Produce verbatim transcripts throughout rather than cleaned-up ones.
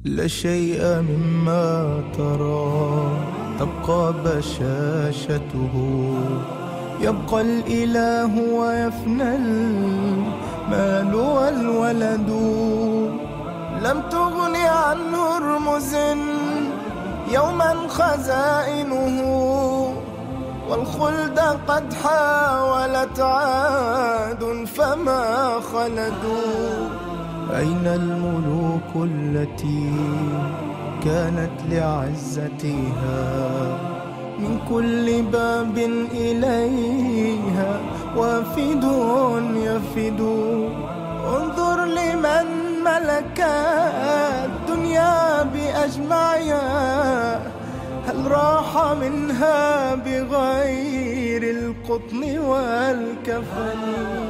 لا شيء مما ترى تبقى بشاشته، يبقى الإله ويفنى المال والولد. لم تغن عن هرمز يوما خزائنه، والخلد قد حاولت عاد فما خلدوا. أين الملوك التي كانت لعزتها من كل باب إليها وافد يفد؟ انظر لمن ملك الدنيا بأجمعها، هل راح منها بغير القطن والكفن؟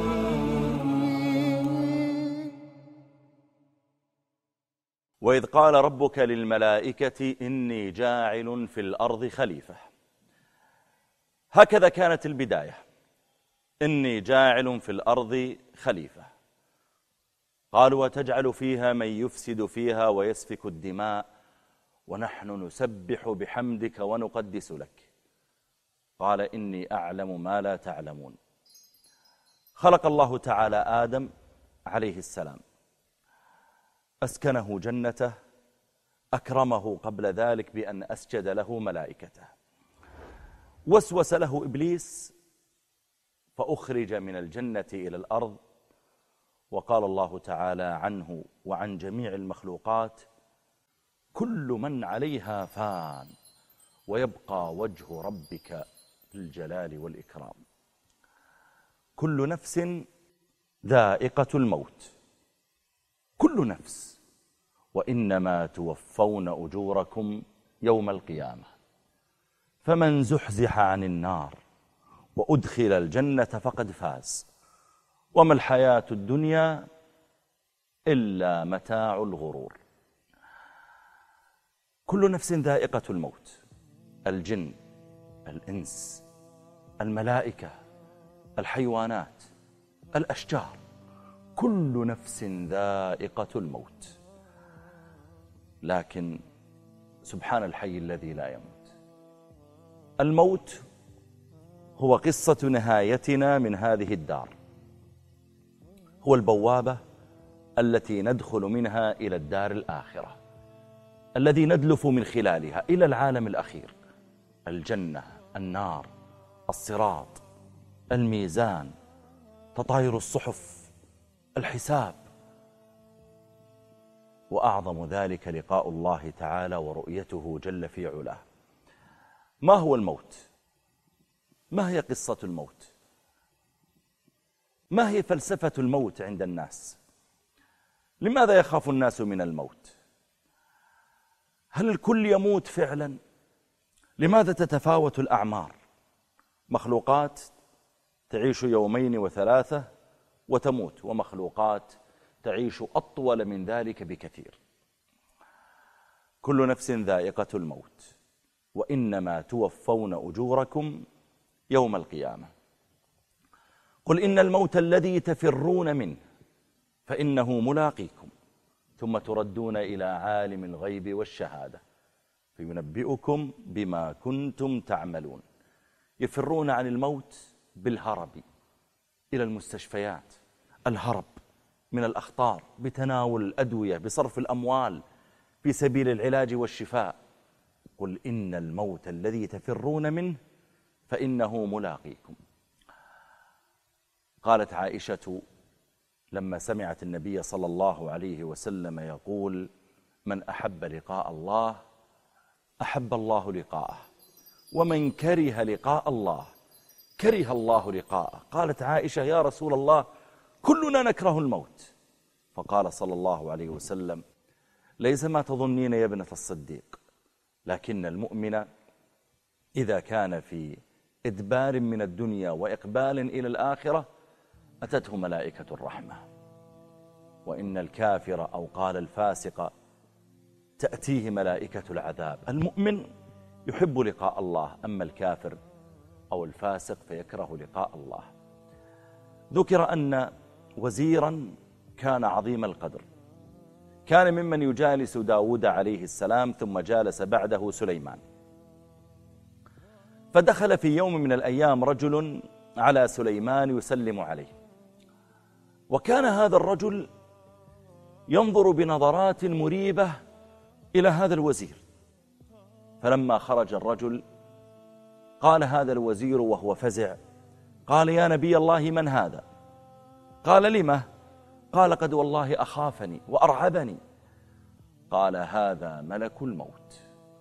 وإذ قال ربك للملائكة إني جاعل في الأرض خليفة. هكذا كانت البداية، إني جاعل في الأرض خليفة. قالوا وتجعل فيها من يفسد فيها ويسفك الدماء ونحن نسبح بحمدك ونقدس لك. قال إني أعلم ما لا تعلمون. خلق الله تعالى آدم عليه السلام، أسكنه جنته، أكرمه قبل ذلك بأن أسجد له ملائكته. وسوس له إبليس فأخرج من الجنة إلى الأرض، وقال الله تعالى عنه وعن جميع المخلوقات كل من عليها فان ويبقى وجه ربك في الجلال والإكرام. كل نفس ذائقة الموت، كل نفس، وإنما توفون أجوركم يوم القيامة. فمن زحزح عن النار وأدخل الجنة فقد فاز، وما الحياة الدنيا إلا متاع الغرور. كل نفس ذائقة الموت، الجن، الإنس، الملائكة، الحيوانات، الأشجار، كل نفس ذائقة الموت. لكن سبحان الحي الذي لا يموت. الموت هو قصة نهايتنا من هذه الدار، هو البوابة التي ندخل منها إلى الدار الآخرة، الذي ندلف من خلالها إلى العالم الأخير، الجنة، النار، الصراط، الميزان، تطاير الصحف، الحساب، وأعظم ذلك لقاء الله تعالى ورؤيته جل في علاه. ما هو الموت؟ ما هي قصة الموت؟ ما هي فلسفة الموت عند الناس؟ لماذا يخاف الناس من الموت؟ هل الكل يموت فعلا؟ لماذا تتفاوت الأعمار؟ مخلوقات تعيش يومين وثلاثة وتموت، ومخلوقات تعيش أطول من ذلك بكثير. كل نفس ذائقة الموت، وإنما توفون أجوركم يوم القيامة. قل إن الموت الذي تفرون منه فإنه ملاقيكم، ثم تردون إلى عالم الغيب والشهادة فينبئكم بما كنتم تعملون. يفرون عن الموت بالهرب إلى المستشفيات، الهرب من الأخطار بتناول الأدوية، بصرف الأموال في سبيل العلاج والشفاء. قل إن الموت الذي تفرون منه فإنه ملاقيكم. قالت عائشة لما سمعت النبي صلى الله عليه وسلم يقول من أحب لقاء الله أحب الله لقاءه، ومن كره لقاء الله كره الله لقاءه. قالت عائشة يا رسول الله كلنا نكره الموت. فقال صلى الله عليه وسلم ليس ما تظنين يا ابنة الصديق، لكن المؤمن إذا كان في إدبار من الدنيا وإقبال إلى الآخرة أتته ملائكة الرحمة، وإن الكافر أو قال الفاسق تأتيه ملائكة العذاب. المؤمن يحب لقاء الله، أما الكافر أو الفاسق فيكره لقاء الله. ذكر أن وزيرا كان عظيم القدر كان ممن يجالس داود عليه السلام، ثم جالس بعده سليمان. فدخل في يوم من الأيام رجل على سليمان يسلم عليه، وكان هذا الرجل ينظر بنظرات مريبة إلى هذا الوزير. فلما خرج الرجل قال هذا الوزير وهو فزع، قال: يا نبي الله، من هذا؟ قال: لمه؟ قال: قد والله أخافني وأرعبني. قال: هذا ملك الموت.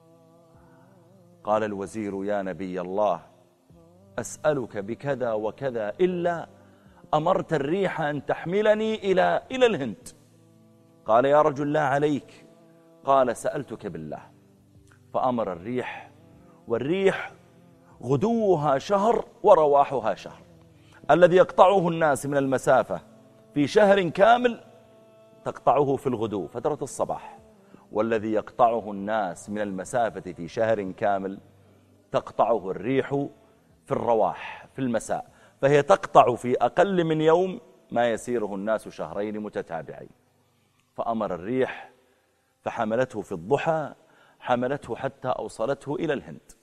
قال الوزير: يا نبي الله، أسألك بكذا وكذا، إلا أمرت الريح أن تحملني إلى إلى الهند. قال: يا رجل لا عليك. قال: سألتك بالله. فأمر الريح، والريح غدوها شهر ورواحها شهر. الذي يقطعه الناس من المسافة في شهر كامل تقطعه في الغدو فترة الصباح، والذي يقطعه الناس من المسافة في شهر كامل تقطعه الريح في الرواح في المساء، فهي تقطع في أقل من يوم ما يسيره الناس شهرين متتابعين. فأمر الريح فحملته في الضحى، حملته حتى أوصلته إلى الهند.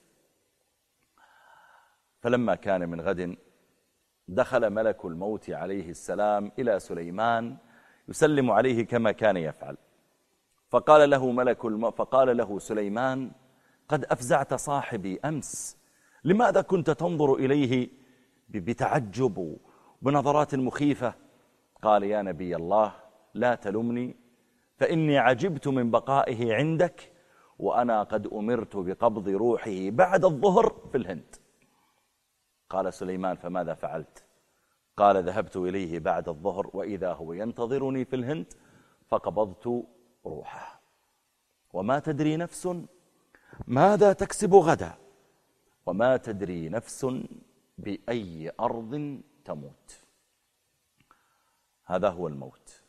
فلما كان من غد دخل ملك الموت عليه السلام إلى سليمان يسلم عليه كما كان يفعل. فقال له ملك الم... فقال له سليمان: قد أفزعت صاحبي أمس، لماذا كنت تنظر إليه بتعجب وبنظرات مخيفة؟ قال: يا نبي الله، لا تلمني، فإني عجبت من بقائه عندك، وأنا قد أمرت بقبض روحه بعد الظهر في الهند. قال سليمان: فماذا فعلت؟ قال: ذهبت إليه بعد الظهر وإذا هو ينتظرني في الهند، فقبضت روحه. وما تدري نفس ماذا تكسب غدا، وما تدري نفس بأي أرض تموت. هذا هو الموت.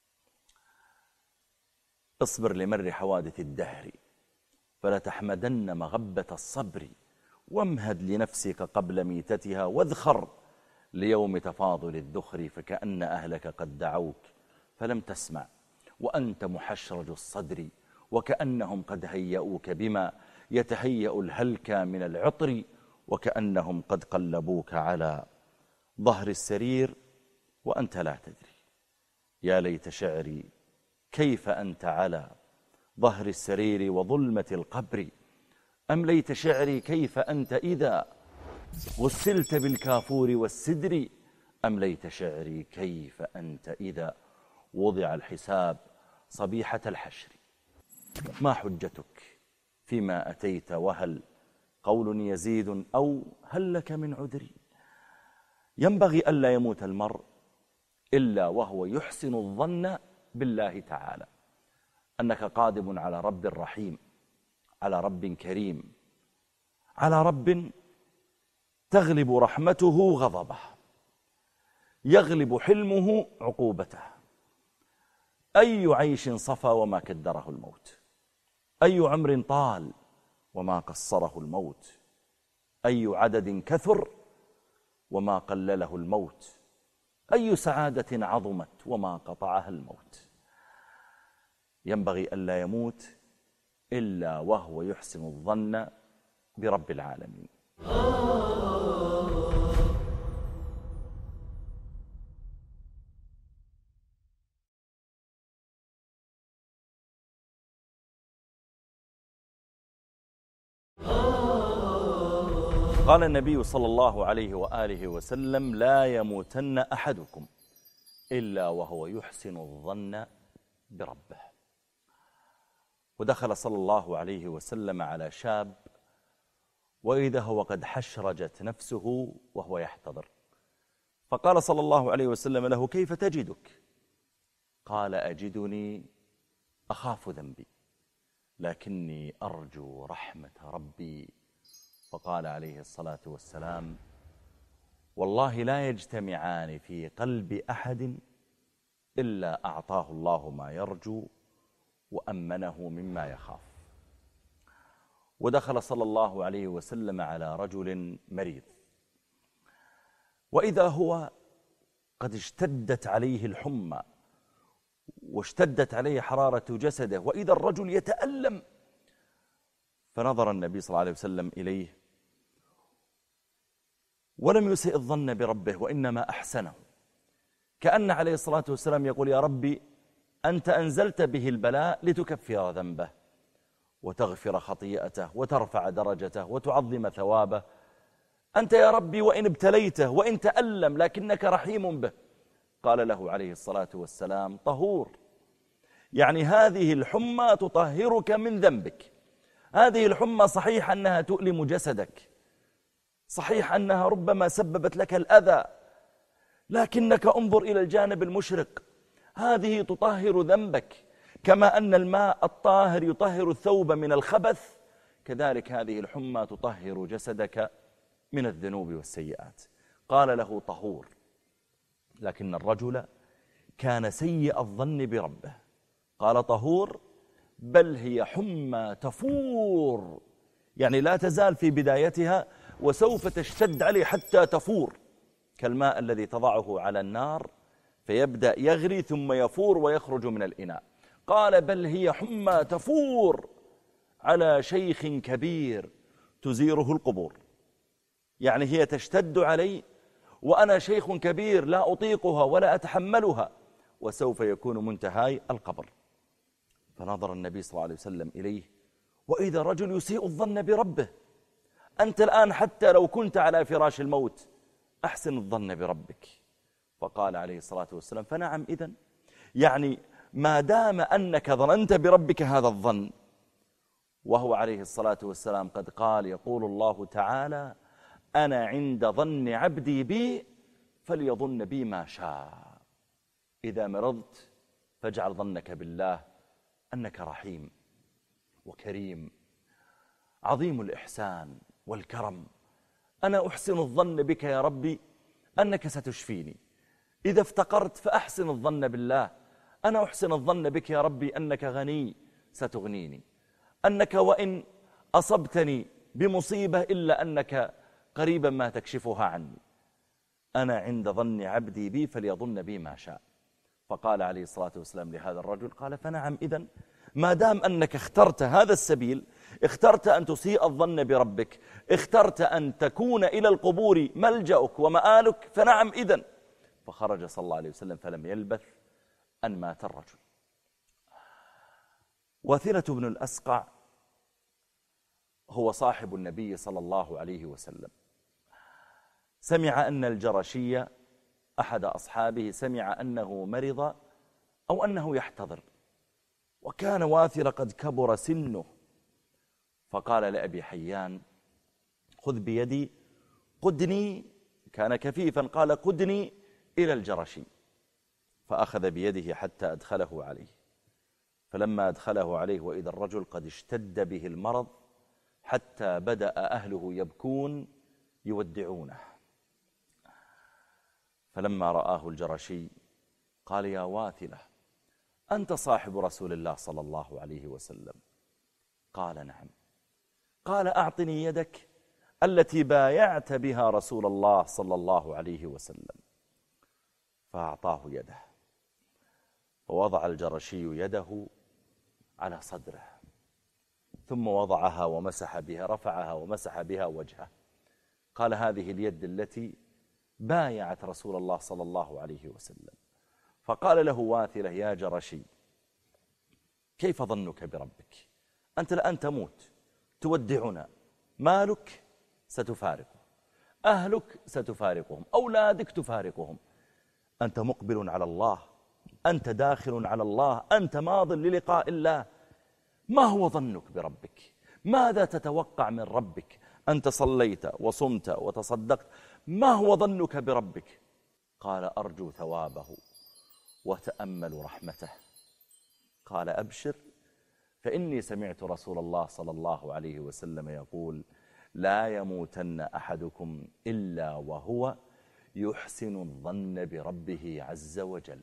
اصبر لمر حوادث الدهر، فلا تحمدن مغبة الصبر، وامهد لنفسك قبل ميتتها، واذخر ليوم تفاضل الذخر، فكأن أهلك قد دعوك فلم تسمع، وأنت محشرج الصدر، وكأنهم قد هيئوك بما يتهيأ الهلك من العطر، وكأنهم قد قلبوك على ظهر السرير وأنت لا تدري. يا ليت شعري كيف أنت على ظهر السرير وظلمة القبر، أم ليت شعري كيف أنت إذا غسلت بالكافور والسدر، أم ليت شعري كيف أنت إذا وضع الحساب صبيحة الحشر. ما حجتك فيما أتيت، وهل قول يزيد أو هل لك من عذري؟ ينبغي ألا يموت المرء إلا وهو يحسن الظن بالله تعالى أنك قادم على رب رحيم، على رب كريم، على رب تغلب رحمته غضبه، يغلب حلمه عقوبته. أي عيش صفى وما كدره الموت، أي عمر طال وما قصره الموت، أي عدد كثر وما قلله الموت، أي سعادة عظمت وما قطعها الموت. ينبغي ألا يموت إلا وهو يحسن الظن برب العالمين. قال النبي صلى الله عليه وآله وسلم: لا يموتن أحدكم إلا وهو يحسن الظن بربه. ودخل صلى الله عليه وسلم على شاب وإذا هو قد حشرجت نفسه وهو يحتضر، فقال صلى الله عليه وسلم له: كيف تجدك؟ قال: أجدني أخاف ذنبي، لكني أرجو رحمة ربي. فقال عليه الصلاة والسلام: والله لا يجتمعان في قلب أحد إلا أعطاه الله ما يرجو وأمنه مما يخاف. ودخل صلى الله عليه وسلم على رجل مريض، وإذا هو قد اشتدت عليه الحمى واشتدت عليه حرارة جسده، وإذا الرجل يتألم. فنظر النبي صلى الله عليه وسلم إليه ولم يسئ الظن بربه، وإنما أحسنه، كأن عليه الصلاة والسلام يقول: يا ربي أنت أنزلت به البلاء لتكفر ذنبه وتغفر خطيئته وترفع درجته وتعظم ثوابه. أنت يا ربي وإن ابتليته وإن تألم لكنك رحيم به. قال له عليه الصلاة والسلام: طهور، يعني هذه الحمى تطهرك من ذنبك. هذه الحمى صحيح أنها تؤلم جسدك، صحيح أنها ربما سببت لك الأذى، لكنك انظر إلى الجانب المشرق، هذه تطهر ذنبك. كما أن الماء الطاهر يطهر الثوب من الخبث، كذلك هذه الحمى تطهر جسدك من الذنوب والسيئات. قال له: طهور. لكن الرجل كان سيء الظن بربه، قال: طهور بل هي حمى تفور، يعني لا تزال في بدايتها وسوف تشتد عليه حتى تفور، كالماء الذي تضعه على النار فيبدأ يغلي ثم يفور ويخرج من الإناء. قال: بل هي حمى تفور على شيخ كبير تزيره القبور، يعني هي تشتد علي وأنا شيخ كبير لا أطيقها ولا أتحملها، وسوف يكون منتهاي القبر. فنظر النبي صلى الله عليه وسلم إليه، وإذا رجل يسيء الظن بربه. أنت الآن حتى لو كنت على فراش الموت أحسن الظن بربك. فقال عليه الصلاة والسلام: فنعم إذن، يعني ما دام أنك ظننت بربك هذا الظن، وهو عليه الصلاة والسلام قد قال: يقول الله تعالى: أنا عند ظن عبدي بي فليظن بي ما شاء. إذا مرضت فاجعل ظنك بالله أنك رحيم وكريم عظيم الإحسان والكرم. أنا أحسن الظن بك يا ربي أنك ستشفيني. إذا افتقرت فأحسن الظن بالله، أنا أحسن الظن بك يا ربي أنك غني ستغنيني، أنك وإن أصبتني بمصيبة إلا أنك قريبا ما تكشفها عني. أنا عند ظن عبدي بي فليظن بي ما شاء. فقال عليه الصلاة والسلام لهذا الرجل، قال: فنعم إذن، ما دام أنك اخترت هذا السبيل، اخترت أن تسيء الظن بربك، اخترت أن تكون إلى القبور ملجأك ومآلك، فنعم إذن. فخرج صلى الله عليه وسلم فلم يلبث أن مات الرجل. واثلة بن الأسقع هو صاحب النبي صلى الله عليه وسلم، سمع أن الجرشي أحد أصحابه سمع أنه مرض أو أنه يحتضر، وكان واثل قد كبر سنه، فقال لأبي حيان: خذ بيدي قدني، كان كفيفا، قال: قدني إلى الجرشي. فأخذ بيده حتى أدخله عليه، فلما أدخله عليه وإذا الرجل قد اشتد به المرض حتى بدأ أهله يبكون يودعونه. فلما رآه الجرشي قال: يا واثلة، أنت صاحب رسول الله صلى الله عليه وسلم؟ قال: نعم. قال: أعطني يدك التي بايعت بها رسول الله صلى الله عليه وسلم. فأعطاه يده، فوضع الجرشي يده على صدره، ثم وضعها ومسح بها، رفعها ومسح بها وجهه. قال: هذه اليد التي بايعت رسول الله صلى الله عليه وسلم. فقال له واثلة: يا جرشي، كيف ظنك بربك؟ أنت الآن تموت، تودعنا، مالك ستفارقه، أهلك ستفارقهم، أولادك تفارقهم، أنت مقبل على الله، أنت داخل على الله، أنت ماض للقاء الله، ما هو ظنك بربك؟ ماذا تتوقع من ربك؟ أنت صليت وصمت وتصدقت، ما هو ظنك بربك؟ قال: أرجو ثوابه وتأمل رحمته. قال: أبشر، فإني سمعت رسول الله صلى الله عليه وسلم يقول: لا يموتن أحدكم إلا وهو يحسن الظن بربه عز وجل.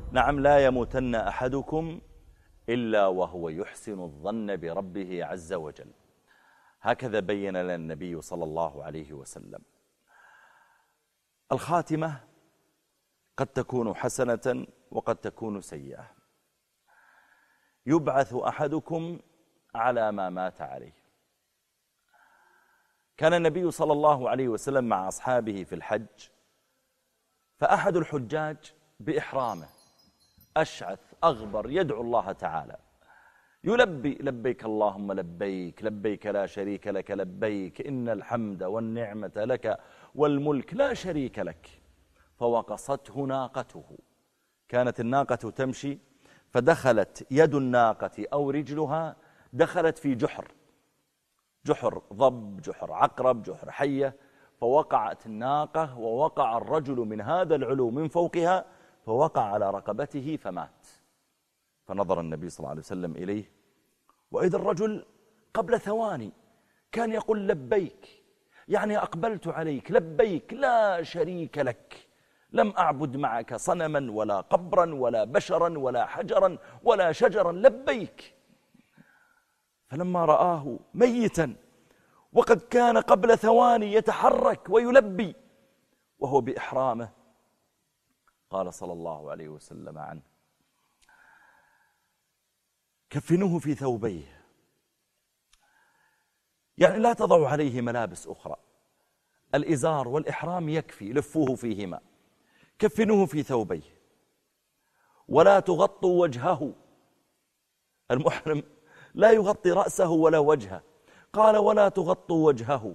نعم لا يموتن أحدكم إلا وهو يحسن الظن بربه عز وجل. هكذا بين لنا النبي صلى الله عليه وسلم. الخاتمة قد تكون حسنة وقد تكون سيئة. يبعث أحدكم على ما مات عليه. كان النبي صلى الله عليه وسلم مع أصحابه في الحج، فأحد الحجاج بإحرامه أشعث أغبر يدعو الله تعالى يلبي لبيك اللهم لبيك لبيك لا شريك لك لبيك إن الحمد والنعمة لك والملك لا شريك لك. فوقصته ناقته، كانت الناقة تمشي فدخلت يد الناقة أو رجلها دخلت في جحر، جحر ضب، جحر عقرب، جحر حية، فوقعت الناقة ووقع الرجل من هذا العلو من فوقها فوقع على رقبته فمات. فنظر النبي صلى الله عليه وسلم إليه وإذا الرجل قبل ثواني كان يقول لبيك، يعني أقبلت عليك لبيك لا شريك لك، لم أعبد معك صنما ولا قبرا ولا بشرا ولا حجرا ولا شجرا لبيك. فلما رآه ميتا وقد كان قبل ثواني يتحرك ويلبي وهو بإحرامه، قال صلى الله عليه وسلم عنه كفنوه في ثوبيه، يعني لا تضعوا عليه ملابس أخرى، الإزار والإحرام يكفي، لفوه فيهما، كفنوه في ثوبيه ولا تغطوا وجهه. المحرم لا يغطي رأسه ولا وجهه، قال ولا تغطوا وجهه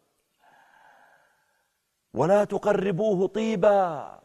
ولا تقربوه طيبا.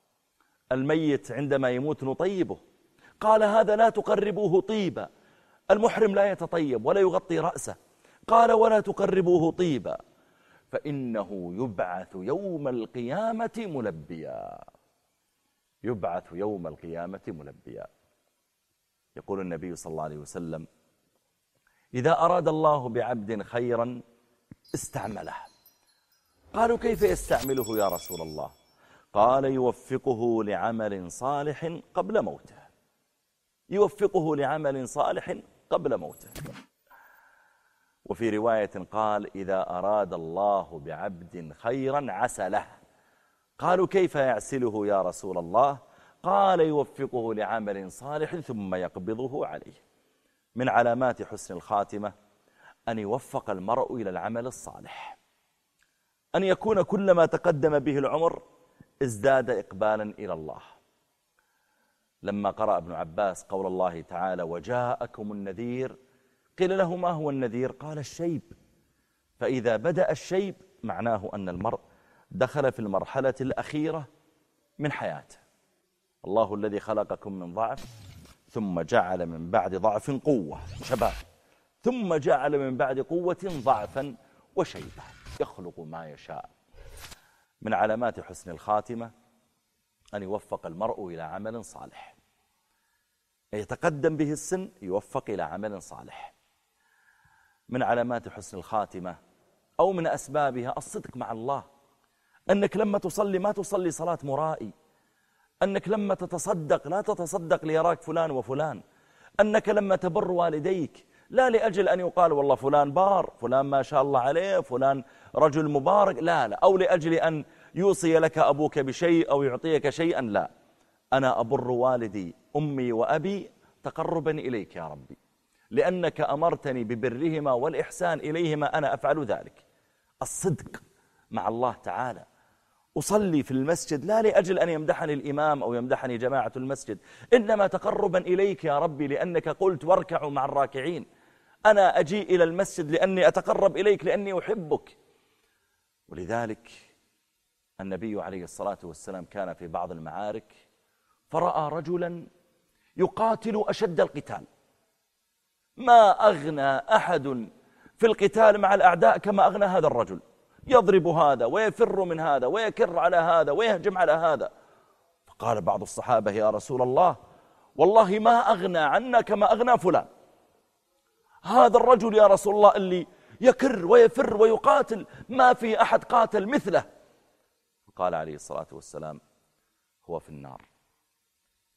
الميت عندما يموت نطيبه، قال هذا لا تقربوه طيبا. المحرم لا يتطيب ولا يغطي رأسه، قال ولا تقربوه طيبا فإنه يبعث يوم القيامة ملبيا، يبعث يوم القيامة ملبيا. يقول النبي صلى الله عليه وسلم إذا أراد الله بعبد خيرا استعمله. قالوا كيف يستعمله يا رسول الله؟ قال يوفقه لعمل صالح قبل موته، يوفقه لعمل صالح قبل موته. وفي رواية قال إذا أراد الله بعبد خيرا عسله. قالوا كيف يعسله يا رسول الله؟ قال يوفقه لعمل صالح ثم يقبضه عليه. من علامات حسن الخاتمة أن يوفق المرء إلى العمل الصالح، أن يكون كلما تقدم به العمر ازداد إقبالا إلى الله. لما قرأ ابن عباس قول الله تعالى وجاءكم النذير قيل له ما هو النذير؟ قال الشيب. فإذا بدأ الشيب معناه أن المرء دخل في المرحلة الأخيرة من حياته. الله الذي خلقكم من ضعف ثم جعل من بعد ضعف قوة شباب، ثم جعل من بعد قوة ضعفا وشيبة، يخلق ما يشاء. من علامات حسن الخاتمة أن يوفق المرء إلى عمل صالح، يتقدم به السن يوفق إلى عمل صالح. من علامات حسن الخاتمة أو من أسبابها الصدق مع الله، أنك لما تصلي ما تصلي صلاة مرائي، أنك لما تتصدق لا تتصدق ليراك فلان وفلان، أنك لما تبر والديك لا لأجل أن يقال والله فلان بار، فلان ما شاء الله عليه، فلان رجل مبارك، لا لا، أو لأجل أن يوصي لك أبوك بشيء أو يعطيك شيئا، لا، أنا أبر والدي أمي وأبي تقربا إليك يا ربي، لأنك أمرتني ببرهما والإحسان إليهما أنا أفعل ذلك. الصدق مع الله تعالى. أصلي في المسجد لا لأجل أن يمدحني الإمام أو يمدحني جماعة المسجد، إنما تقربا إليك يا ربي لأنك قلت واركعوا مع الراكعين. أنا أجي إلى المسجد لأني أتقرب إليك لأني أحبك. ولذلك النبي عليه الصلاة والسلام كان في بعض المعارك فرأى رجلا يقاتل أشد القتال، ما أغنى أحد في القتال مع الأعداء كما أغنى هذا الرجل، يضرب هذا ويفر من هذا ويكر على هذا ويهجم على هذا. فقال بعض الصحابة يا رسول الله والله ما أغنى عنا كما أغنى فلان، هذا الرجل يا رسول الله اللي يكر ويفر ويقاتل ما في أحد قاتل مثله. قال عليه الصلاة والسلام هو في النار.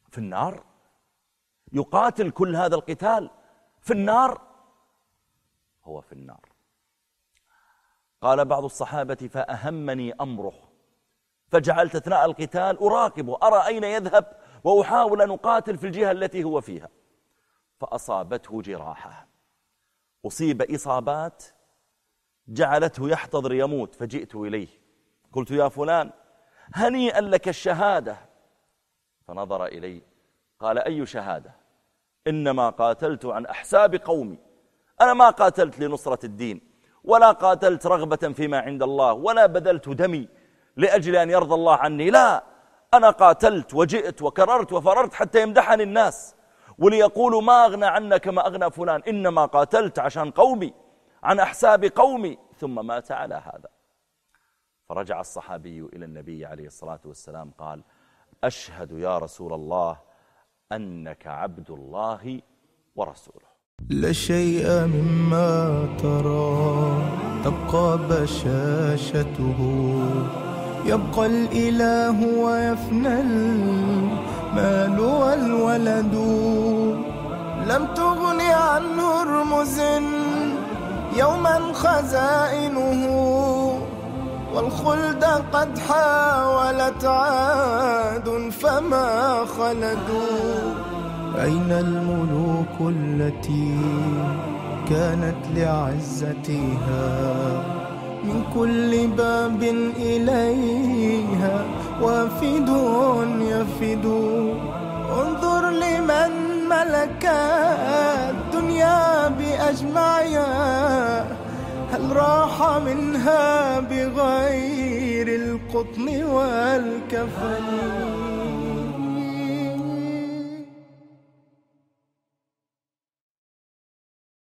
في النار، يقاتل كل هذا القتال في النار، هو في النار. قال بعض الصحابة فأهمني أمره، فجعلت أثناء القتال أراقبه أرى أين يذهب وأحاول أن أقاتل في الجهة التي هو فيها. فأصابته جراحة، أصيب إصابات جعلته يحتضر يموت، فجئت إليه قلت يا فلان هنيئا لك الشهادة. فنظر إلي قال أي شهادة؟ إنما قاتلت عن أحساب قومي، أنا ما قاتلت لنصرة الدين ولا قاتلت رغبة فيما عند الله ولا بذلت دمي لأجل أن يرضى الله عني، لا، أنا قاتلت وجئت وكررت وفررت حتى يمدحني الناس وليقولوا ما أغنى عنك ما أغنى فلان، إنما قاتلت عشان قومي عن أحساب قومي، ثم مات على هذا. فرجع الصحابي إلى النبي عليه الصلاة والسلام قال أشهد يا رسول الله أنك عبد الله ورسوله. لا شيء مما ترى تبقى بشاشته، يبقى الإله ويفنى المال والولد. لم تغن عنه رمز يوما خزائنه، والخلد قد حاولت عاد فما خلدوا. أين الملوك التي كانت لعزتها من كل باب إليها وافد يفد؟ انظر لمن ملك الدنيا بأجمعها، هل راح منها بغير القطن والكفن؟